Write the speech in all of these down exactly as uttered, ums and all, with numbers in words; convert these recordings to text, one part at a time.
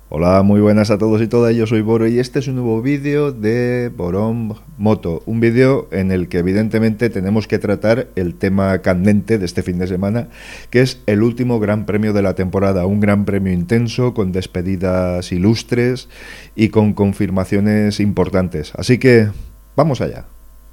Hola, muy buenas a todos y todas, yo soy Boro y este es un nuevo vídeo de Borón Moto, un vídeo en el que evidentemente tenemos que tratar el tema candente de este fin de semana, que es el último gran premio de la temporada, un gran premio intenso, con despedidas ilustres y con confirmaciones importantes, así que vamos allá.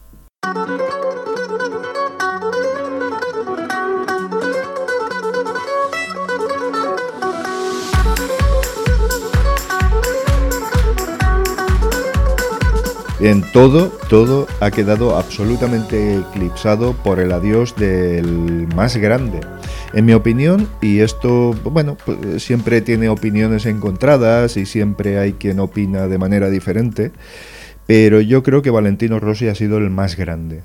Bien, todo, todo ha quedado absolutamente eclipsado por el adiós del más grande. En mi opinión, y esto, bueno, pues siempre tiene opiniones encontradas y siempre hay quien opina de manera diferente, pero yo creo que Valentino Rossi ha sido el más grande.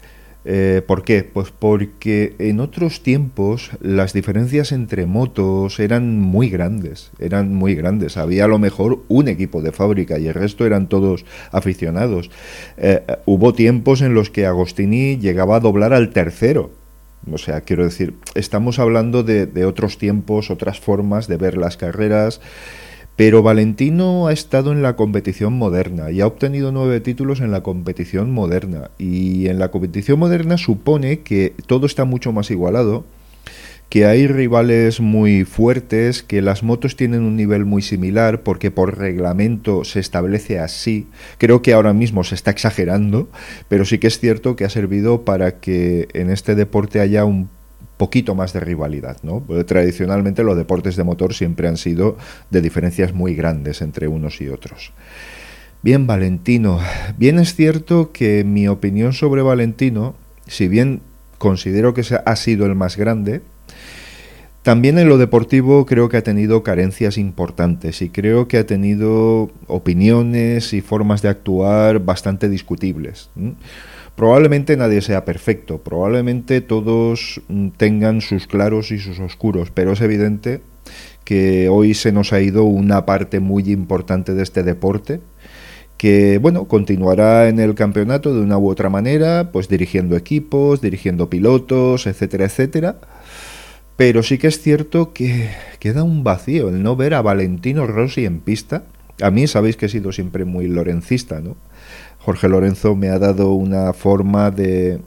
Eh, ¿Por qué? Pues porque en otros tiempos las diferencias entre motos eran muy grandes, eran muy grandes. Había a lo mejor un equipo de fábrica y el resto eran todos aficionados. Eh, hubo tiempos en los que Agostini llegaba a doblar al tercero. O sea, quiero decir, estamos hablando de, de otros tiempos, otras formas de ver las carreras. Pero Valentino ha estado en la competición moderna y ha obtenido nueve títulos en la competición moderna. Y en la competición moderna supone que todo está mucho más igualado, que hay rivales muy fuertes, que las motos tienen un nivel muy similar, porque por reglamento se establece así. Creo que ahora mismo se está exagerando, pero sí que es cierto que ha servido para que en este deporte haya un poquito más de rivalidad, ¿no? Porque tradicionalmente los deportes de motor siempre han sido de diferencias muy grandes entre unos y otros. Bien, Valentino. Bien es cierto que mi opinión sobre Valentino, si bien considero que ha sido el más grande, también en lo deportivo creo que ha tenido carencias importantes y creo que ha tenido opiniones y formas de actuar bastante discutibles. ¿Mm? Probablemente nadie sea perfecto, probablemente todos tengan sus claros y sus oscuros, pero es evidente que hoy se nos ha ido una parte muy importante de este deporte, que bueno, continuará en el campeonato de una u otra manera, pues dirigiendo equipos, dirigiendo pilotos, etcétera, etcétera. Pero sí que es cierto que queda un vacío el no ver a Valentino Rossi en pista. A mí sabéis que he sido siempre muy lorencista, ¿no? Jorge Lorenzo me ha dado una forma de,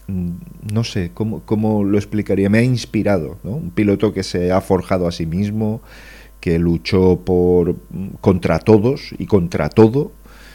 no sé, ¿cómo, cómo lo explicaría? Me ha inspirado, ¿no? Un piloto que se ha forjado a sí mismo, que luchó por, contra todos y contra todo,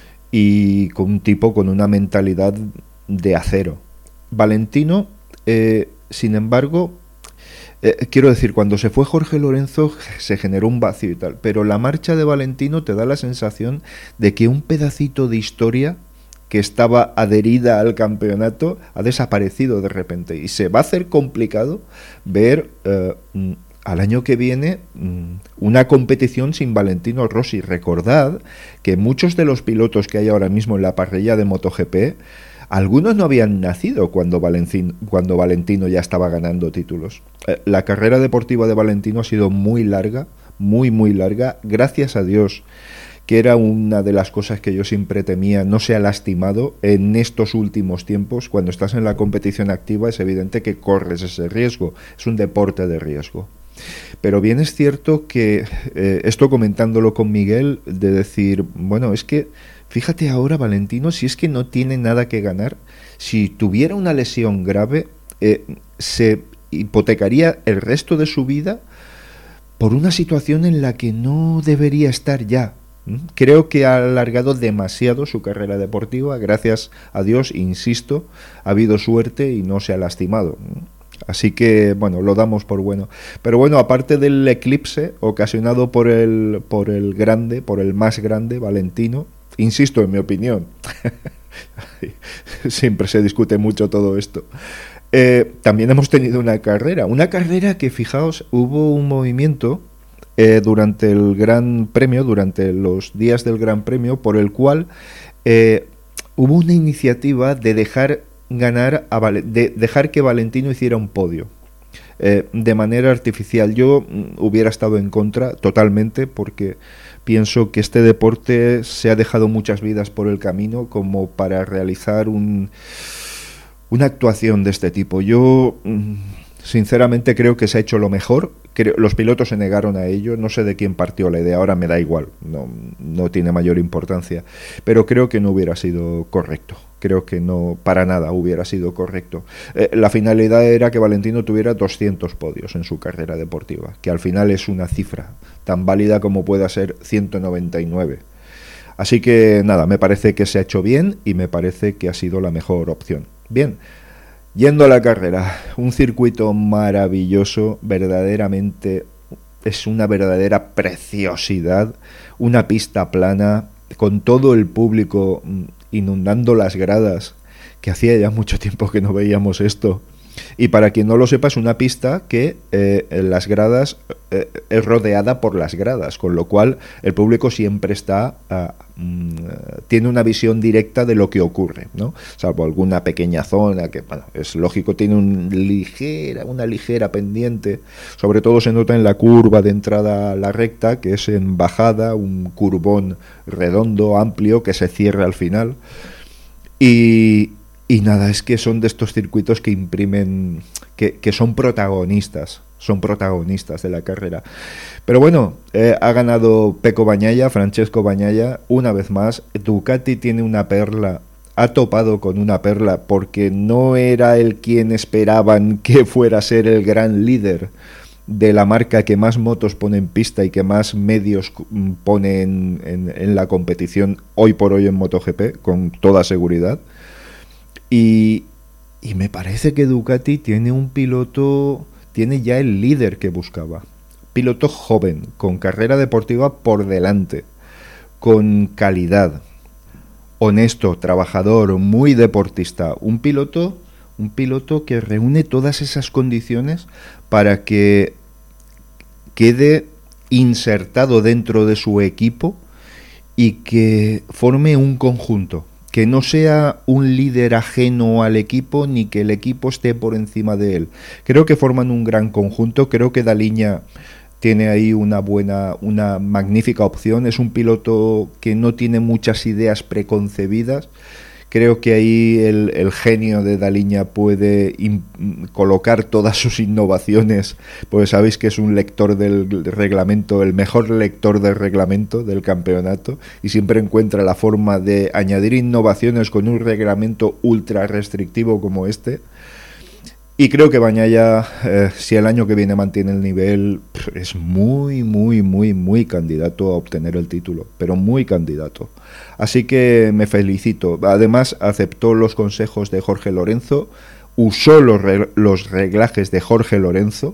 y con un tipo con una mentalidad de acero. Valentino, eh, sin embargo, eh, quiero decir, cuando se fue Jorge Lorenzo se generó un vacío y tal, pero la marcha de Valentino te da la sensación de que un pedacito de historia que estaba adherida al campeonato ha desaparecido de repente y se va a hacer complicado ver eh, al año que viene una competición sin Valentino Rossi. Recordad que muchos de los pilotos que hay ahora mismo en la parrilla de MotoGP, algunos no habían nacido cuando Valentino, cuando Valentino ya estaba ganando títulos. Eh, la carrera deportiva de Valentino ha sido muy larga, muy muy larga, gracias a Dios, que era una de las cosas que yo siempre temía, no se ha lastimado en estos últimos tiempos. Cuando estás en la competición activa es evidente que corres ese riesgo, es un deporte de riesgo. Pero bien es cierto que, eh, esto comentándolo con Miguel, de decir, bueno, es que fíjate ahora Valentino, si es que no tiene nada que ganar, si tuviera una lesión grave, eh, se hipotecaría el resto de su vida por una situación en la que no debería estar ya. Creo que ha alargado demasiado su carrera deportiva, gracias a Dios, insisto, ha habido suerte y no se ha lastimado. Así que, bueno, lo damos por bueno. Pero bueno, aparte del eclipse ocasionado por el, por el grande, por el más grande, Valentino, insisto en mi opinión, siempre se discute mucho todo esto, eh, también hemos tenido una carrera, una carrera que, fijaos, hubo un movimiento Eh, durante el Gran Premio, durante los días del Gran Premio, por el cual eh, hubo una iniciativa de dejar ganar a Val- de dejar que Valentino hiciera un podio eh, de manera artificial. Yo mm, hubiera estado en contra totalmente, porque pienso que este deporte se ha dejado muchas vidas por el camino como para realizar un, una actuación de este tipo. Yo mm, Sinceramente creo que se ha hecho lo mejor. Creo, los pilotos se negaron a ello. No sé de quién partió la idea, ahora me da igual, no, no tiene mayor importancia. Pero creo que no hubiera sido correcto. Creo que no, para nada hubiera sido correcto. Eh, la finalidad era que Valentino tuviera doscientos podios en su carrera deportiva, que al final es una cifra tan válida como pueda ser ciento noventa y nueve. Así que nada, me parece que se ha hecho bien y me parece que ha sido la mejor opción. Bien. Yendo a la carrera, un circuito maravilloso, verdaderamente es una verdadera preciosidad, una pista plana, con todo el público inundando las gradas, que hacía ya mucho tiempo que no veíamos esto. Y para quien no lo sepa, es una pista que eh, en las gradas eh, es rodeada por las gradas, con lo cual el público siempre está uh, mm, tiene una visión directa de lo que ocurre, ¿no? Salvo alguna pequeña zona que, bueno, es lógico, tiene un ligera, una ligera pendiente, sobre todo se nota en la curva de entrada a la recta, que es en bajada, un curvón redondo, amplio, que se cierra al final. Y Y nada, es que son de estos circuitos que imprimen, que, que son protagonistas, son protagonistas de la carrera. Pero bueno, eh, ha ganado Pecco Bagnaia, Francesco Bagnaia, una vez más. Ducati tiene una perla, ha topado con una perla, porque no era el quien esperaban que fuera a ser el gran líder de la marca que más motos pone en pista y que más medios pone en, en, en la competición hoy por hoy en MotoGP, con toda seguridad. Y, y me parece que Ducati tiene un piloto, tiene ya el líder que buscaba. Piloto joven, con carrera deportiva por delante, con calidad, honesto, trabajador, muy deportista. Un piloto, un piloto que reúne todas esas condiciones para que quede insertado dentro de su equipo y que forme un conjunto. Que no sea un líder ajeno al equipo ni que el equipo esté por encima de él. Creo que forman un gran conjunto. Creo que Daliña tiene ahí una buena, una magnífica opción. Es un piloto que no tiene muchas ideas preconcebidas. Creo que ahí el, el genio de Daliña puede in, colocar todas sus innovaciones, pues sabéis que es un lector del reglamento, el mejor lector del reglamento del campeonato, y siempre encuentra la forma de añadir innovaciones con un reglamento ultra restrictivo como este. Y creo que Bagnaia, eh, si el año que viene mantiene el nivel, es muy, muy, muy, muy candidato a obtener el título, pero muy candidato. Así que me felicito. Además, aceptó los consejos de Jorge Lorenzo, usó los, re los reglajes de Jorge Lorenzo,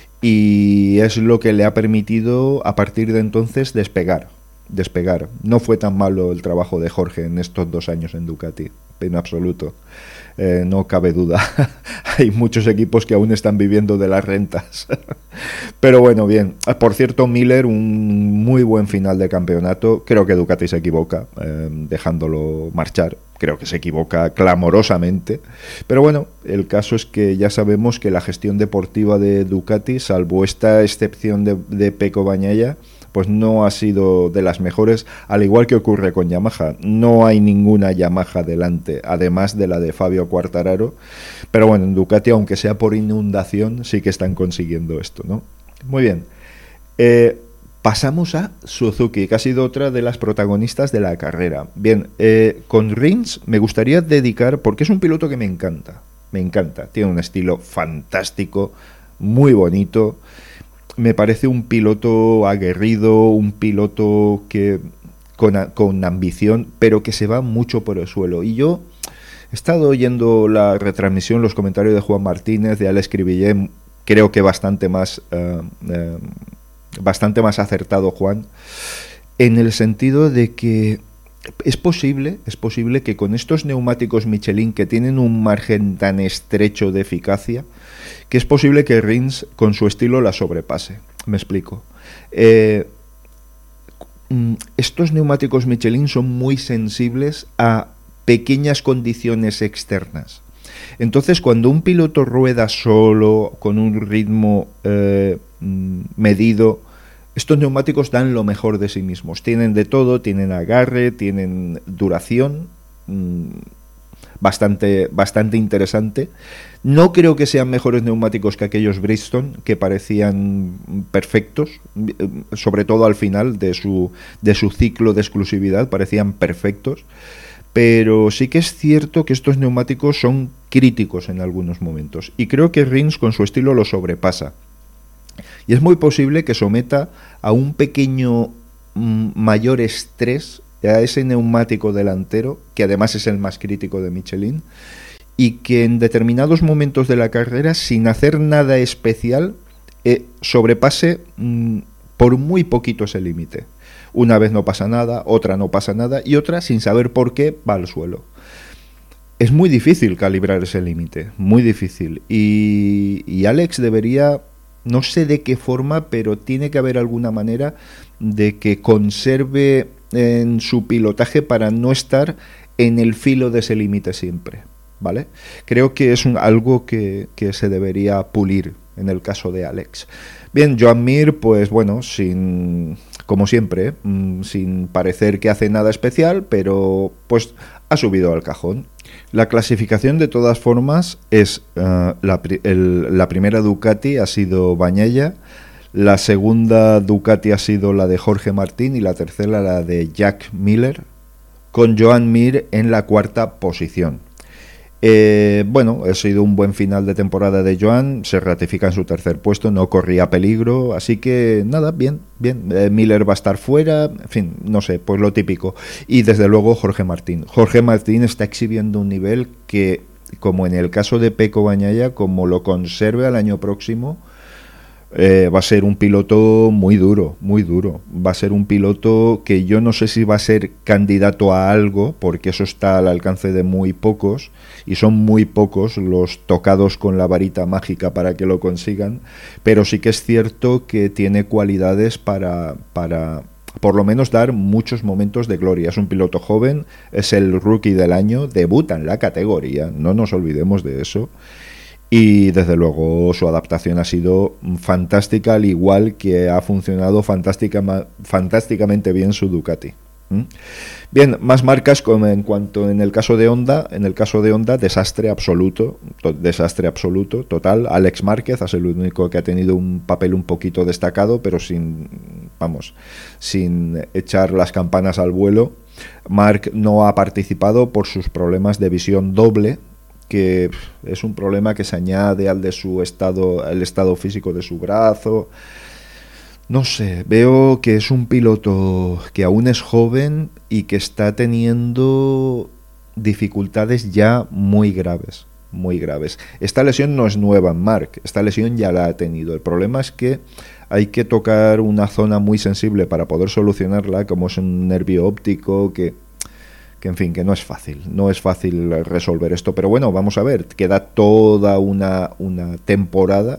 y es lo que le ha permitido, a partir de entonces, despegar. despegar. No fue tan malo el trabajo de Jorge en estos dos años en Ducati, en absoluto. Eh, no cabe duda. Hay muchos equipos que aún están viviendo de las rentas. Pero bueno, bien. Por cierto, Miller, un muy buen final de campeonato. Creo que Ducati se equivoca eh, dejándolo marchar. Creo que se equivoca clamorosamente. Pero bueno, el caso es que ya sabemos que la gestión deportiva de Ducati, salvo esta excepción de, de Pecco Bagnaia, pues no ha sido de las mejores, al igual que ocurre con Yamaha. No hay ninguna Yamaha delante, además de la de Fabio Quartararo. Pero bueno, en Ducati, aunque sea por inundación, sí que están consiguiendo esto, ¿no? Muy bien. Eh, pasamos a Suzuki, que ha sido otra de las protagonistas de la carrera. Bien, eh, con Rins me gustaría dedicar, porque es un piloto que me encanta, me encanta. Tiene un estilo fantástico, muy bonito. Me parece un piloto aguerrido, un piloto que con, con ambición, pero que se va mucho por el suelo. Y yo he estado oyendo la retransmisión, los comentarios de Juan Martínez, de Alex Cribillé, creo que bastante más, uh, uh, bastante más acertado Juan, en el sentido de que es posible, es posible que con estos neumáticos Michelin, que tienen un margen tan estrecho de eficacia, que es posible que Rins con su estilo la sobrepase. Me explico. Eh, estos neumáticos Michelin son muy sensibles a pequeñas condiciones externas. Entonces, cuando un piloto rueda solo, con un ritmo eh, medido, estos neumáticos dan lo mejor de sí mismos. Tienen de todo, tienen agarre, tienen duración, mmm, bastante, bastante interesante. No creo que sean mejores neumáticos que aquellos Bridgestone, que parecían perfectos, sobre todo al final de su, de su ciclo de exclusividad, parecían perfectos. Pero sí que es cierto que estos neumáticos son críticos en algunos momentos. Y creo que Rins con su estilo lo sobrepasa. Y es muy posible que someta a un pequeño mm, mayor estrés a ese neumático delantero, que además es el más crítico de Michelin, y que en determinados momentos de la carrera, sin hacer nada especial, eh, sobrepase mm, por muy poquito ese límite. Una vez no pasa nada, otra no pasa nada, y otra, sin saber por qué, va al suelo. Es muy difícil calibrar ese límite, muy difícil. Y, y Alex debería, no sé de qué forma, pero tiene que haber alguna manera de que conserve en su pilotaje para no estar en el filo de ese límite siempre, ¿vale? Creo que es un, algo que, que se debería pulir en el caso de Alex. Bien, Joan Mir, pues bueno, sin, como siempre, ¿eh? sin parecer que hace nada especial, pero pues ha subido al cajón. La clasificación, de todas formas, es uh, la, el, la primera Ducati ha sido Bagnaia, la segunda Ducati ha sido la de Jorge Martín y la tercera la de Jack Miller, con Joan Mir en la cuarta posición. Eh, bueno, ha sido un buen final de temporada de Joan, se ratifica en su tercer puesto, no corría peligro, así que nada, bien, bien. Eh, Miller va a estar fuera, en fin, no sé, pues lo típico. Y desde luego Jorge Martín. Jorge Martín está exhibiendo un nivel que, como en el caso de Pecco Bagnaia, como lo conserve al año próximo, Eh, va a ser un piloto muy duro, muy duro. Va a ser un piloto que yo no sé si va a ser candidato a algo, porque eso está al alcance de muy pocos, y son muy pocos los tocados con la varita mágica para que lo consigan, pero sí que es cierto que tiene cualidades para, para por lo menos dar muchos momentos de gloria. Es un piloto joven, es el rookie del año, debuta en la categoría, no nos olvidemos de eso. Y desde luego su adaptación ha sido fantástica, al igual que ha funcionado fantástica, fantásticamente bien su Ducati. ¿Mm? Bien, más marcas como en cuanto en el caso de Honda, en el caso de Honda, desastre absoluto, to, desastre absoluto, total. Alex Márquez es el único que ha tenido un papel un poquito destacado, pero sin, vamos, sin echar las campanas al vuelo. Marc no ha participado por sus problemas de visión doble, que es un problema que se añade al de su estado, el estado físico de su brazo. No sé, veo que es un piloto que aún es joven y que está teniendo dificultades ya muy graves, muy graves. Esta lesión no es nueva en Marc, esta lesión ya la ha tenido. El problema es que hay que tocar una zona muy sensible para poder solucionarla, como es un nervio óptico, que... que en fin, que no es fácil, no es fácil resolver esto, pero bueno, vamos a ver, queda toda una, una temporada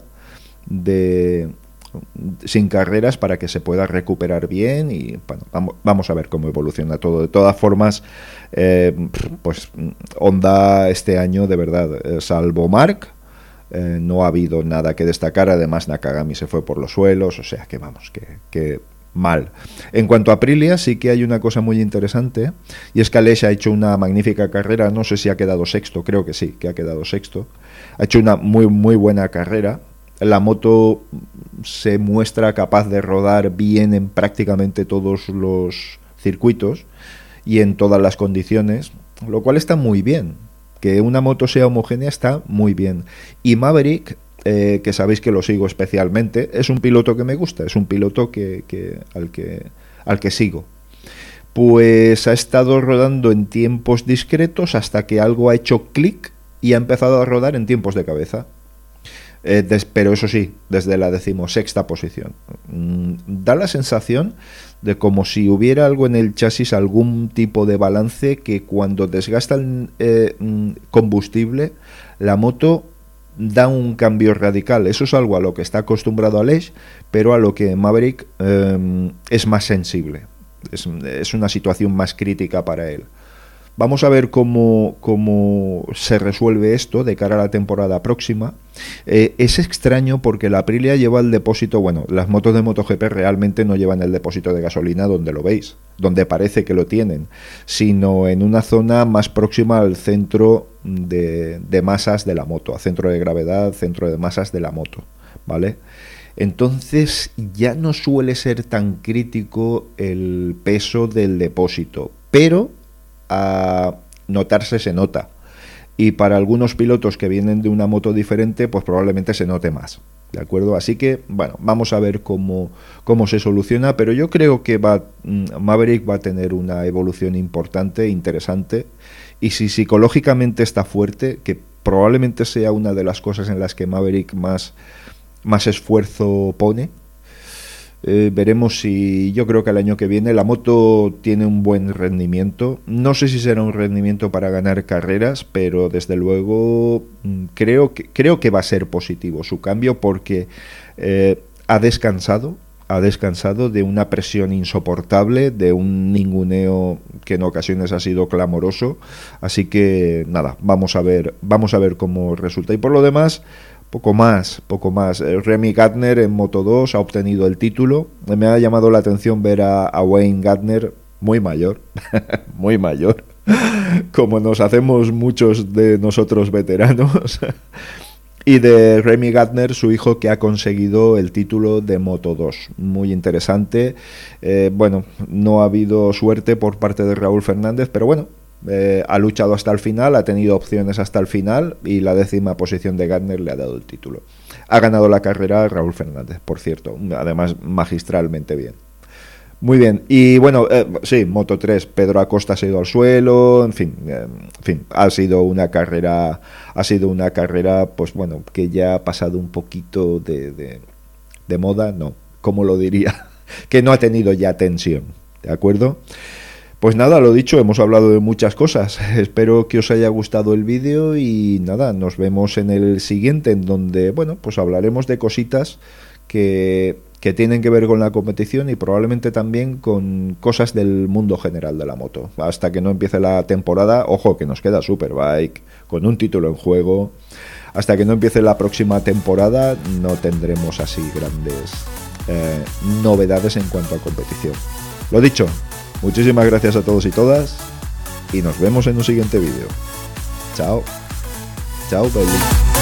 de sin carreras para que se pueda recuperar bien y bueno, vamos, vamos a ver cómo evoluciona todo. De todas formas, eh, pues Honda este año, de verdad, eh, salvo Marc, eh, no ha habido nada que destacar. Además, Nakagami se fue por los suelos, o sea que vamos, que... que mal. En cuanto a Aprilia, sí que hay una cosa muy interesante, y es que Aleix ha hecho una magnífica carrera. No sé si ha quedado sexto, creo que sí, que ha quedado sexto. Ha hecho una muy muy buena carrera. La moto se muestra capaz de rodar bien en prácticamente todos los circuitos y en todas las condiciones, lo cual está muy bien. Que una moto sea homogénea está muy bien. Y Maverick, Eh, que sabéis que lo sigo especialmente, es un piloto que me gusta, es un piloto que, que, al, que, al que sigo. Pues ha estado rodando en tiempos discretos hasta que algo ha hecho clic y ha empezado a rodar en tiempos de cabeza. Eh, des, pero eso sí, desde la decimosexta posición. Mm, da la sensación de como si hubiera algo en el chasis, algún tipo de balance, que cuando desgasta el eh, combustible, la moto da un cambio radical. Eso es algo a lo que está acostumbrado Aleix, pero a lo que Maverick eh, es más sensible. Es, es una situación más crítica para él. Vamos a ver cómo, cómo se resuelve esto de cara a la temporada próxima. Eh, es extraño porque la Aprilia lleva el depósito, bueno, las motos de MotoGP realmente no llevan el depósito de gasolina donde lo veis, donde parece que lo tienen, sino en una zona más próxima al centro de, de masas de la moto, a centro de gravedad, centro de masas de la moto, ¿vale? Entonces ya no suele ser tan crítico el peso del depósito, pero a notarse se nota. Y para algunos pilotos que vienen de una moto diferente, pues probablemente se note más, ¿de acuerdo? Así que, bueno, vamos a ver cómo, cómo se soluciona, pero yo creo que va, Maverick va a tener una evolución importante, interesante, y si psicológicamente está fuerte, que probablemente sea una de las cosas en las que Maverick más, más esfuerzo pone, Eh, veremos si, yo creo que el año que viene la moto tiene un buen rendimiento. No sé si será un rendimiento para ganar carreras, pero desde luego creo que, creo que va a ser positivo su cambio, porque eh, ha descansado, ha descansado de una presión insoportable, de un ninguneo que en ocasiones ha sido clamoroso. Así que nada, vamos a ver, vamos a ver cómo resulta. Y por lo demás, Poco más, poco más. Remy Gardner en Moto dos ha obtenido el título. Me ha llamado la atención ver a, a Wayne Gardner muy mayor, muy mayor, como nos hacemos muchos de nosotros veteranos. Y de Remy Gardner, su hijo, que ha conseguido el título de Moto dos. Muy interesante. Eh, bueno, no ha habido suerte por parte de Raúl Fernández, pero bueno, Eh, ha luchado hasta el final, ha tenido opciones hasta el final, y la décima posición de Gardner le ha dado el título. Ha ganado la carrera Raúl Fernández, por cierto, además magistralmente bien. Muy bien, y bueno, eh, sí, Moto tres, Pedro Acosta se ha ido al suelo, en fin, eh, en fin, ha sido una carrera, ha sido una carrera, pues bueno, que ya ha pasado un poquito de, de, de moda, no, ¿cómo lo diría? Que no ha tenido ya tensión, ¿de acuerdo? Pues nada, lo dicho, hemos hablado de muchas cosas. Espero que os haya gustado el vídeo y nada, nos vemos en el siguiente, en donde, bueno, pues hablaremos de cositas que, que tienen que ver con la competición y probablemente también con cosas del mundo general de la moto. Hasta que no empiece la temporada, ojo, que nos queda Superbike con un título en juego. Hasta que no empiece la próxima temporada no tendremos así grandes eh, novedades en cuanto a competición. Lo dicho, muchísimas gracias a todos y todas y nos vemos en un siguiente vídeo. Chao. Chao, baby.